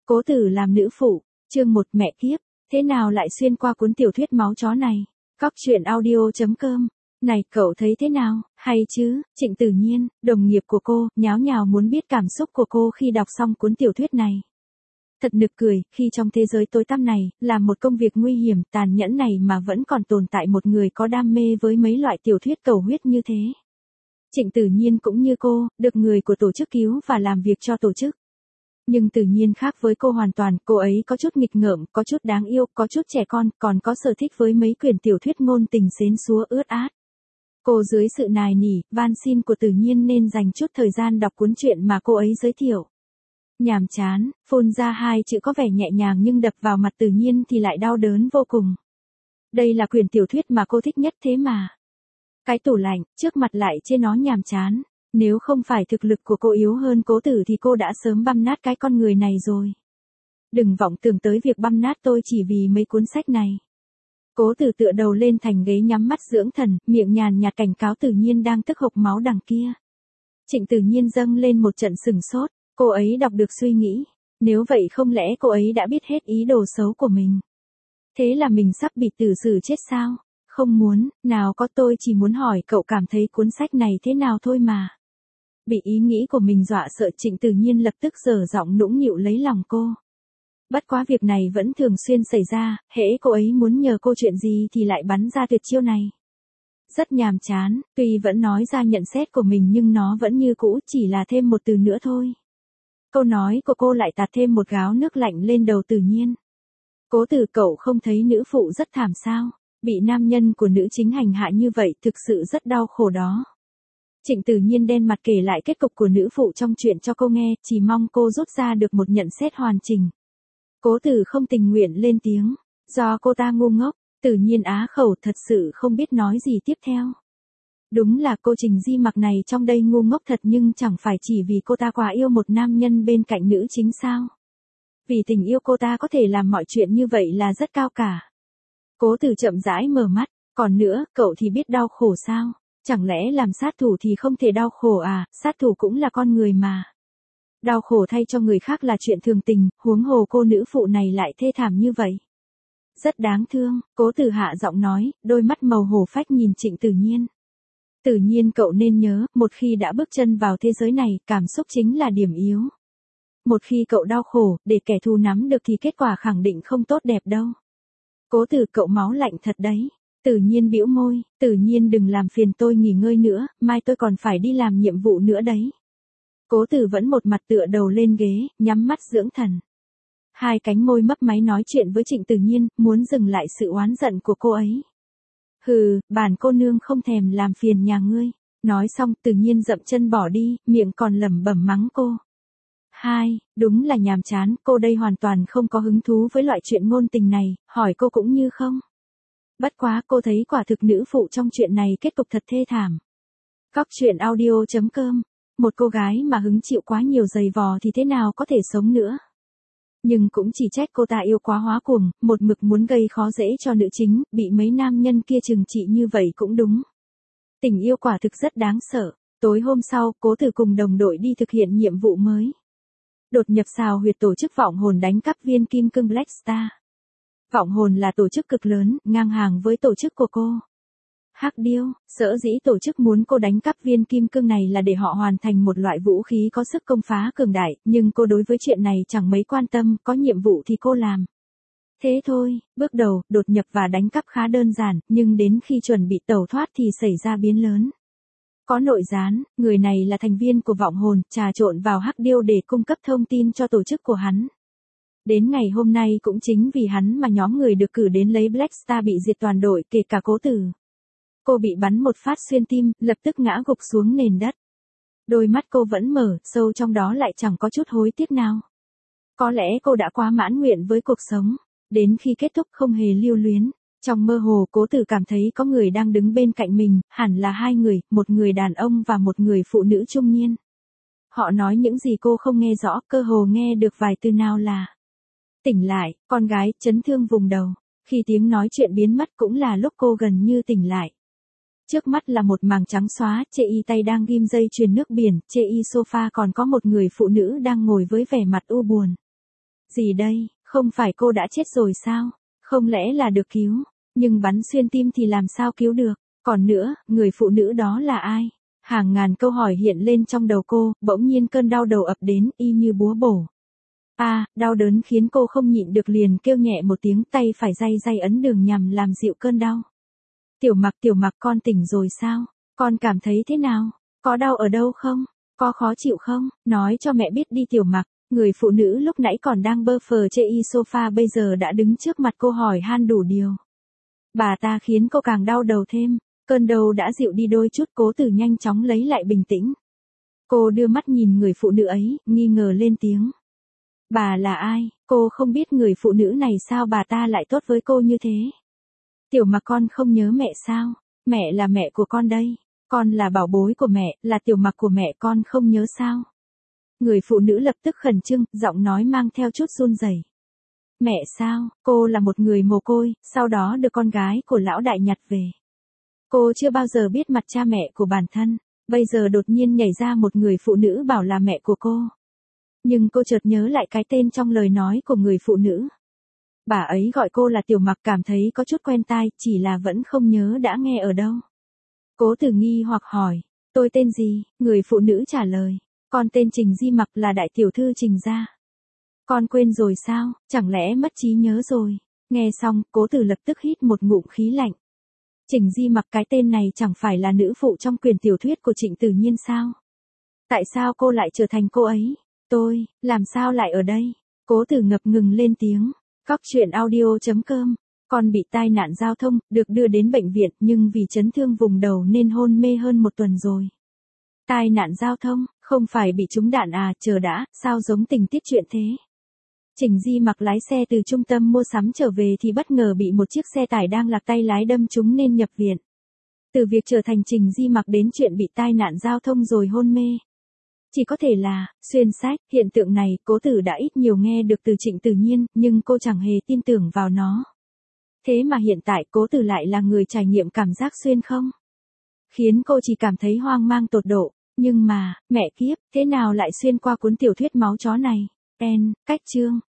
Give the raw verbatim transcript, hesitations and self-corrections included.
Cố Tử làm nữ phụ, chương một mẹ kiếp, thế nào lại xuyên qua cuốn tiểu thuyết máu chó này? Cóc truyện audio chấm com. Này cậu thấy thế nào, hay chứ? Trịnh Tử Nhiên, đồng nghiệp của cô, nháo nhào muốn biết cảm xúc của cô khi đọc xong cuốn tiểu thuyết này. Thật nực cười, khi trong thế giới tối tăm này, làm một công việc nguy hiểm, tàn nhẫn này mà vẫn còn tồn tại một người có đam mê với mấy loại tiểu thuyết cầu huyết như thế. Trịnh Tử Nhiên cũng như cô, được người của tổ chức cứu và làm việc cho tổ chức. Nhưng Tử Nhiên khác với cô hoàn toàn, cô ấy có chút nghịch ngợm, có chút đáng yêu, có chút trẻ con, còn có sở thích với mấy quyển tiểu thuyết ngôn tình xến xúa ướt át. Cô dưới sự nài nỉ, van xin của Tử Nhiên nên dành chút thời gian đọc cuốn truyện mà cô ấy giới thiệu. Nhàm chán, phun ra hai chữ có vẻ nhẹ nhàng nhưng đập vào mặt Tử Nhiên thì lại đau đớn vô cùng. Đây là quyển tiểu thuyết mà cô thích nhất thế mà. Cái tủ lạnh, trước mặt lại chê nó nhàm chán. Nếu không phải thực lực của cô yếu hơn Cố Tử thì cô đã sớm băm nát cái con người này rồi. Đừng vọng tưởng tới việc băm nát tôi chỉ vì mấy cuốn sách này. Cố Tử tựa đầu lên thành ghế nhắm mắt dưỡng thần, miệng nhàn nhạt cảnh cáo Tử Nhiên đang tức hộc máu đằng kia. Trịnh Tử Nhiên dâng lên một trận sừng sốt, cô ấy đọc được suy nghĩ. Nếu vậy không lẽ cô ấy đã biết hết ý đồ xấu của mình? Thế là mình sắp bị tử xử chết sao? Không muốn, nào có, tôi chỉ muốn hỏi cậu cảm thấy cuốn sách này thế nào thôi mà. Bị ý nghĩ của mình dọa sợ, Trịnh Tử Nhiên lập tức giở giọng nũng nịu lấy lòng cô. Bất quá việc này vẫn thường xuyên xảy ra, hễ cô ấy muốn nhờ cô chuyện gì thì lại bắn ra tuyệt chiêu này. Rất nhàm chán, tuy vẫn nói ra nhận xét của mình nhưng nó vẫn như cũ, chỉ là thêm một từ nữa thôi. Câu nói của cô lại tạt thêm một gáo nước lạnh lên đầu Tử Nhiên. Cố Tử, cậu không thấy nữ phụ rất thảm sao? Bị nam nhân của nữ chính hành hạ như vậy thực sự rất đau khổ đó. Trịnh Tử Nhiên đen mặt kể lại kết cục của nữ phụ trong chuyện cho cô nghe, chỉ mong cô rút ra được một nhận xét hoàn chỉnh. Cố Tử không tình nguyện lên tiếng, do cô ta ngu ngốc. Tử Nhiên á khẩu, thật sự không biết nói gì tiếp theo. Đúng là cô Trình Di Mặc này trong đây ngu ngốc thật, nhưng chẳng phải chỉ vì cô ta quá yêu một nam nhân bên cạnh nữ chính sao? Vì tình yêu cô ta có thể làm mọi chuyện như vậy là rất cao cả. Cố Tử chậm rãi mở mắt, còn nữa, cậu thì biết đau khổ sao? Chẳng lẽ làm sát thủ thì không thể đau khổ à, sát thủ cũng là con người mà. Đau khổ thay cho người khác là chuyện thường tình, huống hồ cô nữ phụ này lại thê thảm như vậy. Rất đáng thương, Cố Tử hạ giọng nói, đôi mắt màu hổ phách nhìn Trịnh Tử Nhiên. Tử Nhiên, cậu nên nhớ, một khi đã bước chân vào thế giới này, cảm xúc chính là điểm yếu. Một khi cậu đau khổ, để kẻ thù nắm được thì kết quả khẳng định không tốt đẹp đâu. Cố Tử, cậu máu lạnh thật đấy. Tử Nhiên bĩu môi, Tử Nhiên đừng làm phiền tôi nghỉ ngơi nữa, mai tôi còn phải đi làm nhiệm vụ nữa đấy. Cố Tử vẫn một mặt tựa đầu lên ghế, nhắm mắt dưỡng thần. Hai cánh môi mấp máy nói chuyện với Trịnh Tử Nhiên, muốn dừng lại sự oán giận của cô ấy. Hừ, bản cô nương không thèm làm phiền nhà ngươi. Nói xong, Tử Nhiên dậm chân bỏ đi, miệng còn lẩm bẩm mắng cô. Hai, đúng là nhàm chán, cô đây hoàn toàn không có hứng thú với loại chuyện ngôn tình này, hỏi cô cũng như không. Bất quá cô thấy quả thực nữ phụ trong chuyện này kết cục thật thê thảm. Cóc truyện audio chấm com. Một cô gái mà hứng chịu quá nhiều giày vò thì thế nào có thể sống nữa. Nhưng cũng chỉ trách cô ta yêu quá hóa cuồng, một mực muốn gây khó dễ cho nữ chính, bị mấy nam nhân kia trừng trị như vậy cũng đúng. Tình yêu quả thực rất đáng sợ. Tối hôm sau, Cố Tử cùng đồng đội đi thực hiện nhiệm vụ mới. Đột nhập xào huyệt tổ chức vọng hồn đánh cắp viên kim cương Black Star. Vọng hồn là tổ chức cực lớn, ngang hàng với tổ chức của cô. Hắc Điêu, sở dĩ tổ chức muốn cô đánh cắp viên kim cương này là để họ hoàn thành một loại vũ khí có sức công phá cường đại, nhưng cô đối với chuyện này chẳng mấy quan tâm, có nhiệm vụ thì cô làm. Thế thôi, bước đầu, đột nhập và đánh cắp khá đơn giản, nhưng đến khi chuẩn bị tẩu thoát thì xảy ra biến lớn. Có nội gián, người này là thành viên của vọng hồn, trà trộn vào Hắc Điêu để cung cấp thông tin cho tổ chức của hắn. Đến ngày hôm nay cũng chính vì hắn mà nhóm người được cử đến lấy Black Star bị diệt toàn đội, kể cả Cố Tử. Cô bị bắn một phát xuyên tim, lập tức ngã gục xuống nền đất. Đôi mắt cô vẫn mở, sâu trong đó lại chẳng có chút hối tiếc nào. Có lẽ cô đã quá mãn nguyện với cuộc sống, đến khi kết thúc không hề lưu luyến. Trong mơ hồ, Cố Tử cảm thấy có người đang đứng bên cạnh mình, hẳn là hai người, một người đàn ông và một người phụ nữ trung niên. Họ nói những gì cô không nghe rõ, cơ hồ nghe được vài từ nào là. Tỉnh lại, con gái, chấn thương vùng đầu. Khi tiếng nói chuyện biến mất cũng là lúc cô gần như tỉnh lại. Trước mắt là một màng trắng xóa, chê y tay đang ghim dây chuyền nước biển, chê y sofa còn có một người phụ nữ đang ngồi với vẻ mặt u buồn. Gì đây, không phải cô đã chết rồi sao? Không lẽ là được cứu? Nhưng bắn xuyên tim thì làm sao cứu được? Còn nữa, người phụ nữ đó là ai? Hàng ngàn câu hỏi hiện lên trong đầu cô, bỗng nhiên cơn đau đầu ập đến, y như búa bổ. À, đau đớn khiến cô không nhịn được liền kêu nhẹ một tiếng, tay phải day day ấn đường nhằm làm dịu cơn đau. Tiểu Mặc, Tiểu Mặc, con tỉnh rồi sao? Con cảm thấy thế nào? Có đau ở đâu không? Có khó chịu không? Nói cho mẹ biết đi Tiểu Mặc. Người phụ nữ lúc nãy còn đang bơ phờ chê y sofa bây giờ đã đứng trước mặt cô hỏi han đủ điều. Bà ta khiến cô càng đau đầu thêm. Cơn đau đã dịu đi đôi chút, Cố Tử nhanh chóng lấy lại bình tĩnh. Cô đưa mắt nhìn người phụ nữ ấy, nghi ngờ lên tiếng. Bà là ai? Cô không biết người phụ nữ này sao bà ta lại tốt với cô như thế? Tiểu Mặc, con không nhớ mẹ sao? Mẹ là mẹ của con đây. Con là bảo bối của mẹ, là Tiểu Mặc của mẹ, con không nhớ sao? Người phụ nữ lập tức khẩn trương, giọng nói mang theo chút run rẩy. Mẹ sao? Cô là một người mồ côi, sau đó được con gái của lão đại nhặt về. Cô chưa bao giờ biết mặt cha mẹ của bản thân, bây giờ đột nhiên nhảy ra một người phụ nữ bảo là mẹ của cô. Nhưng cô chợt nhớ lại cái tên trong lời nói của người phụ nữ. Bà ấy gọi cô là Tiểu Mặc, cảm thấy có chút quen tai, chỉ là vẫn không nhớ đã nghe ở đâu. Cố Tử nghi hoặc hỏi, tôi tên gì? Người phụ nữ trả lời, con tên Trình Di Mặc, là đại tiểu thư Trình gia. Con quên rồi sao? Chẳng lẽ mất trí nhớ rồi? Nghe xong, Cố Tử lập tức hít một ngụm khí lạnh. Trình Di Mặc, cái tên này chẳng phải là nữ phụ trong quyển tiểu thuyết của Trịnh Tử Nhiên sao? Tại sao cô lại trở thành cô ấy? Tôi, làm sao lại ở đây? Cố Tử ngập ngừng lên tiếng. Cóc truyện audio chấm com. Con bị tai nạn giao thông, được đưa đến bệnh viện nhưng vì chấn thương vùng đầu nên hôn mê hơn một tuần rồi. Tai nạn giao thông, không phải bị trúng đạn à? Chờ đã, sao giống tình tiết chuyện thế? Trình Di Mặc lái xe từ trung tâm mua sắm trở về thì bất ngờ bị một chiếc xe tải đang lạc tay lái đâm trúng nên nhập viện. Từ việc trở thành Trình Di Mặc đến chuyện bị tai nạn giao thông rồi hôn mê. Chỉ có thể là, xuyên sách, hiện tượng này, Cố Tử đã ít nhiều nghe được từ Trịnh Tử Nhiên, nhưng cô chẳng hề tin tưởng vào nó. Thế mà hiện tại Cố Tử lại là người trải nghiệm cảm giác xuyên không? Khiến cô chỉ cảm thấy hoang mang tột độ, nhưng mà, mẹ kiếp, thế nào lại xuyên qua cuốn tiểu thuyết máu chó này? En, cách chương.